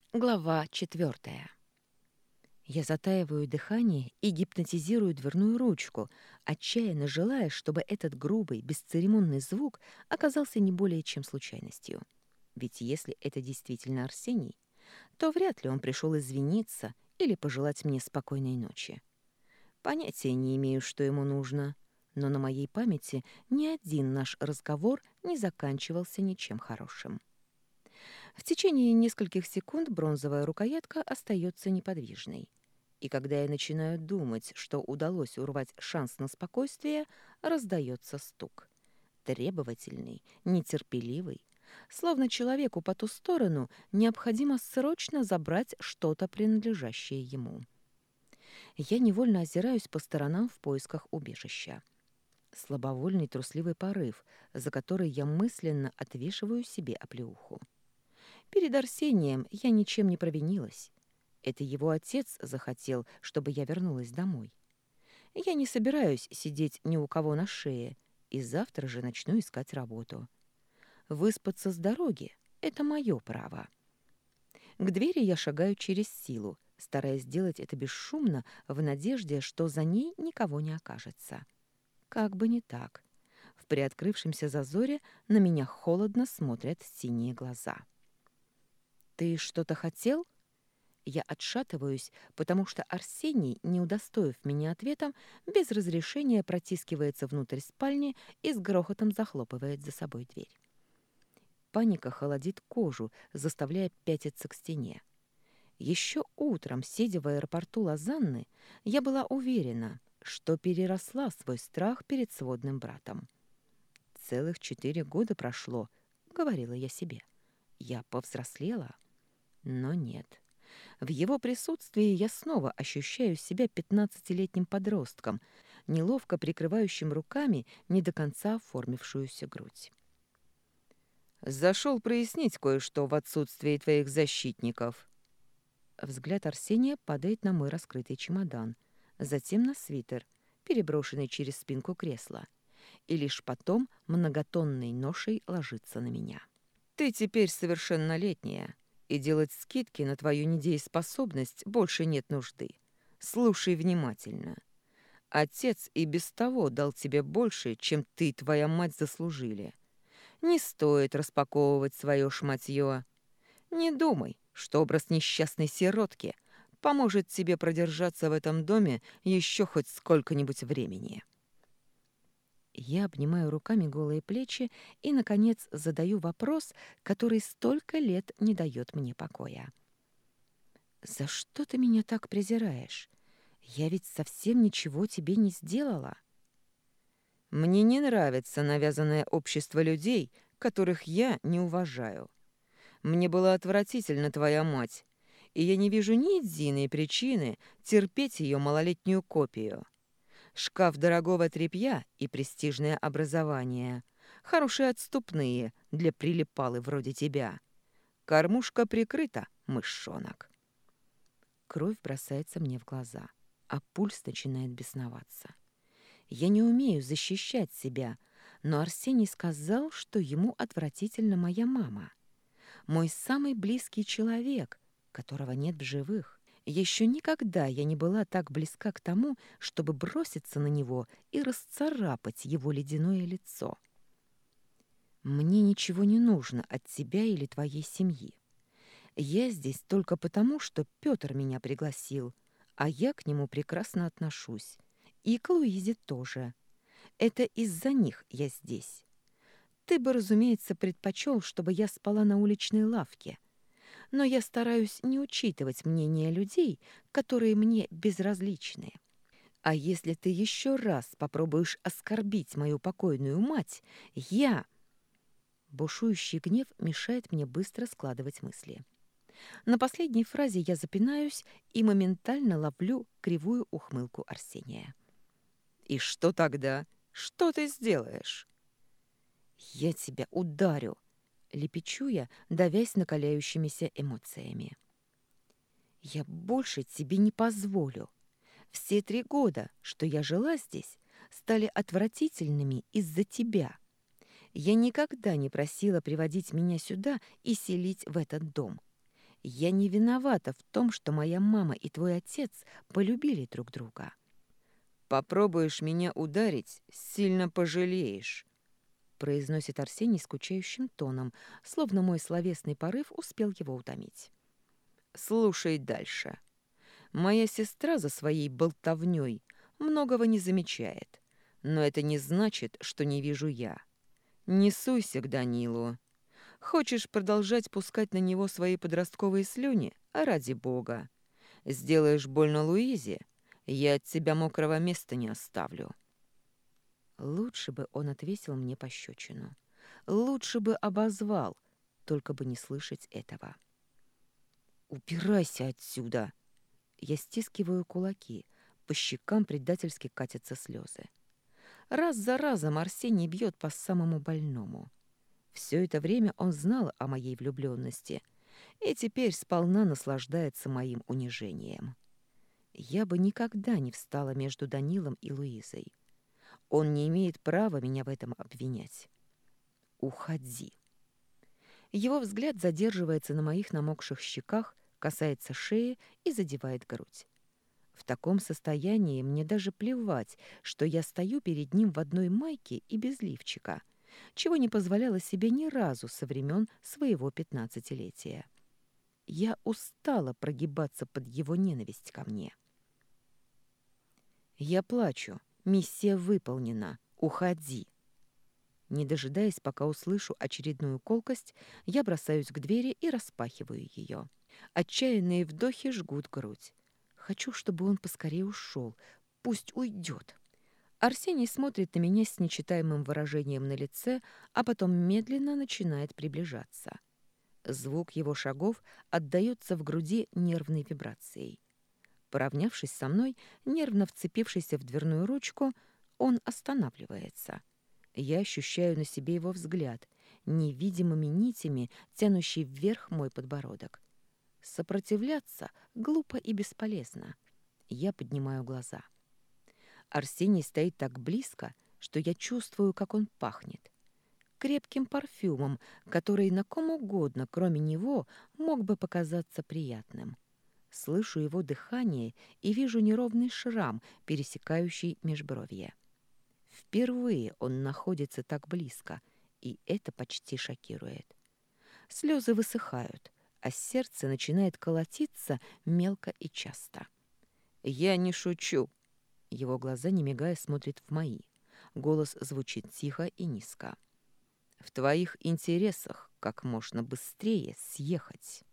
Глава 4. Я затаиваю дыхание и гипнотизирую дверную ручку, отчаянно желая, чтобы этот грубый, бесцеремонный звук оказался не более чем случайностью. Ведь если это действительно Арсений, то вряд ли он пришел извиниться или пожелать мне спокойной ночи. Понятия не имею, что ему нужно, но на моей памяти ни один наш разговор не заканчивался ничем хорошим. В течение нескольких секунд бронзовая рукоятка остается неподвижной. И когда я начинаю думать, что удалось урвать шанс на спокойствие, раздается стук. Требовательный, нетерпеливый. Словно человеку по ту сторону необходимо срочно забрать что-то, принадлежащее ему. Я невольно озираюсь по сторонам в поисках убежища. Слабовольный трусливый порыв, за который я мысленно отвешиваю себе оплеуху. Перед Арсением я ничем не провинилась. Это его отец захотел, чтобы я вернулась домой. Я не собираюсь сидеть ни у кого на шее, и завтра же начну искать работу. Выспаться с дороги — это мое право. К двери я шагаю через силу, стараясь сделать это бесшумно, в надежде, что за ней никого не окажется. Как бы не так. В приоткрывшемся зазоре на меня холодно смотрят синие глаза. «Ты что-то хотел?» Я отшатываюсь, потому что Арсений, не удостоив меня ответом, без разрешения протискивается внутрь спальни и с грохотом захлопывает за собой дверь. Паника холодит кожу, заставляя пятиться к стене. Еще утром, сидя в аэропорту Лозанны, я была уверена, что переросла свой страх перед сводным братом. «Целых 4 года прошло», — говорила я себе. «Я повзрослела?» Но нет. В его присутствии я снова ощущаю себя 15-летним подростком, неловко прикрывающим руками не до конца оформившуюся грудь. Зашел прояснить кое-что в отсутствии твоих защитников. Взгляд Арсения падает на мой раскрытый чемодан, затем на свитер, переброшенный через спинку кресла, и лишь потом многотонной ношей ложится на меня. Ты теперь совершеннолетняя, и делать скидки на твою недееспособность больше нет нужды. Слушай внимательно. Отец и без того дал тебе больше, чем ты и твоя мать заслужили. Не стоит распаковывать свое шматье. Не думай, что образ несчастной сиротки поможет тебе продержаться в этом доме еще хоть сколько-нибудь времени. Я обнимаю руками голые плечи и, наконец, задаю вопрос, который столько лет не дает мне покоя. «За что ты меня так презираешь? Я ведь совсем ничего тебе не сделала». Мне не нравится навязанное общество людей, которых я не уважаю. Мне была отвратительна твоя мать, и я не вижу ни единой причины терпеть ее малолетнюю копию. Шкаф дорогого тряпья и престижное образование. Хорошие отступные для прилипалы вроде тебя. Кормушка прикрыта, мышонок. Кровь бросается мне в глаза, а пульс начинает бесноваться. Я не умею защищать себя, но Арсений сказал, что ему отвратительна моя мама. Мой самый близкий человек, которого нет в живых. Еще никогда я не была так близка к тому, чтобы броситься на него и расцарапать его ледяное лицо. Мне ничего не нужно от тебя или твоей семьи. Я здесь только потому, что Петр меня пригласил, а я к нему прекрасно отношусь. И к Луизе тоже. Это из-за них я здесь. Ты бы, разумеется, предпочел, чтобы я спала на уличной лавке. Но я стараюсь не учитывать мнение людей, которые мне безразличны. А если ты еще раз попробуешь оскорбить мою покойную мать, я... Бушующий гнев мешает мне быстро складывать мысли. На последней фразе я запинаюсь и моментально ловлю кривую ухмылку Арсения. И что тогда? Что ты сделаешь? «Я тебя ударю!» — лепечу я, давясь накаляющимися эмоциями. «Я больше тебе не позволю. Все 3 года, что я жила здесь, стали отвратительными из-за тебя. Я никогда не просила приводить меня сюда и селить в этот дом. Я не виновата в том, что моя мама и твой отец полюбили друг друга. «Попробуешь меня ударить, сильно пожалеешь», — произносит Арсений скучающим тоном, словно мой словесный порыв успел его утомить. «Слушай дальше. Моя сестра за своей болтовнёй многого не замечает, но это не значит, что не вижу я. Не суйся к Данилу. Хочешь продолжать пускать на него свои подростковые слюни? А ради бога. Сделаешь больно Луизе, я от тебя мокрого места не оставлю». Лучше бы он отвесил мне пощечину. Лучше бы обозвал, только бы не слышать этого. «Убирайся отсюда!» Я стискиваю кулаки, по щекам предательски катятся слезы. Раз за разом Арсений бьет по самому больному. Все это время он знал о моей влюбленности и теперь сполна наслаждается моим унижением. Я бы никогда не встала между Данилом и Луизой. Он не имеет права меня в этом обвинять. Уходи. Его взгляд задерживается на моих намокших щеках, касается шеи и задевает грудь. В таком состоянии мне даже плевать, что я стою перед ним в одной майке и без лифчика, чего не позволяла себе ни разу со времен своего 15-летия. Я устала прогибаться под его ненависть ко мне. Я плачу. Миссия выполнена. Уходи. Не дожидаясь, пока услышу очередную колкость, я бросаюсь к двери и распахиваю ее. Отчаянные вдохи жгут грудь. Хочу, чтобы он поскорее ушел. Пусть уйдет. Арсений смотрит на меня с нечитаемым выражением на лице, а потом медленно начинает приближаться. Звук его шагов отдаётся в груди нервной вибрацией. Поравнявшись со мной, нервно вцепившись в дверную ручку, он останавливается. Я ощущаю на себе его взгляд, невидимыми нитями, тянущий вверх мой подбородок. Сопротивляться глупо и бесполезно. Я поднимаю глаза. Арсений стоит так близко, что я чувствую, как он пахнет. Крепким парфюмом, который на ком угодно, кроме него, мог бы показаться приятным. Слышу его дыхание и вижу неровный шрам, пересекающий межбровье. Впервые он находится так близко, и это почти шокирует. Слезы высыхают, а сердце начинает колотиться мелко и часто. «Я не шучу». Его глаза, не мигая, смотрят в мои. Голос звучит тихо и низко. «В твоих интересах как можно быстрее съехать».